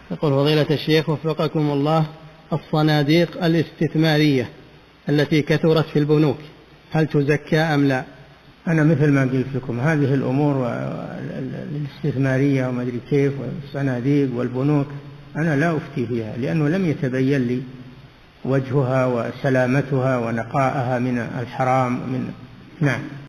يقول فضيلة الشيخ وفقكم الله، الصناديق الاستثمارية التي كثرت في البنوك هل تزكى أم لا؟ أنا مثل ما قلت لكم هذه الأمور الاستثمارية وما أدري كيف والصناديق والبنوك أنا لا أفتي فيها، لأنه لم يتبين لي وجهها وسلامتها ونقائها من الحرام. نعم.